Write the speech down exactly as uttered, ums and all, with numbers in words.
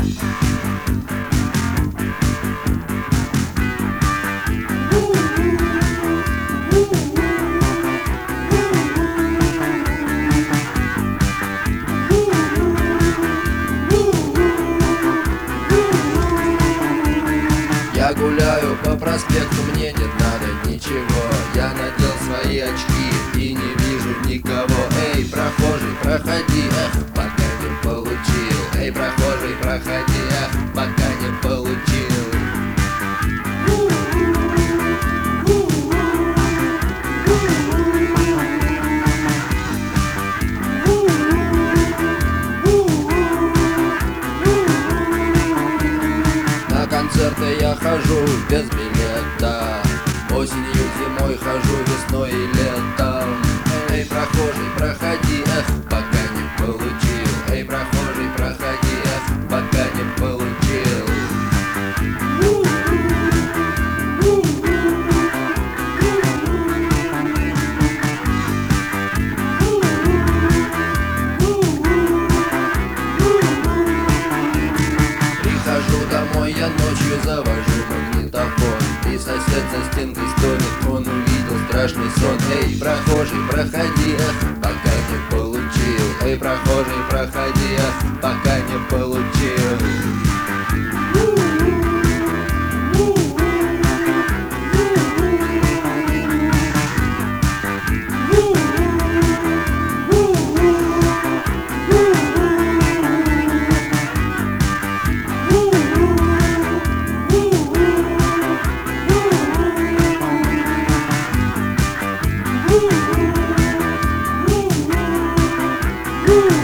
Я гуляю по проспекту, мне не надо ничего. Я надел свои очки и не вижу никого. Эй, прохожий, проходи, эх, пока не получил. Эй, прохожий, проходи, эх, пока не получил. На концерты я хожу без билета. Осенью, зимой хожу, весной и летом. Эй, прохожий, проходи, эх, пока не получил. Эй, прохожий, проходи, эх, пока не получил. Прихожу домой, я ночью завожу магнитофон, и сосед за стенкой стонет, он увидел страшный сон. Эй, прохожий, проходи, эх, пока не получил. Эй, прохожий, проходи, эх, пока не получил. Woo!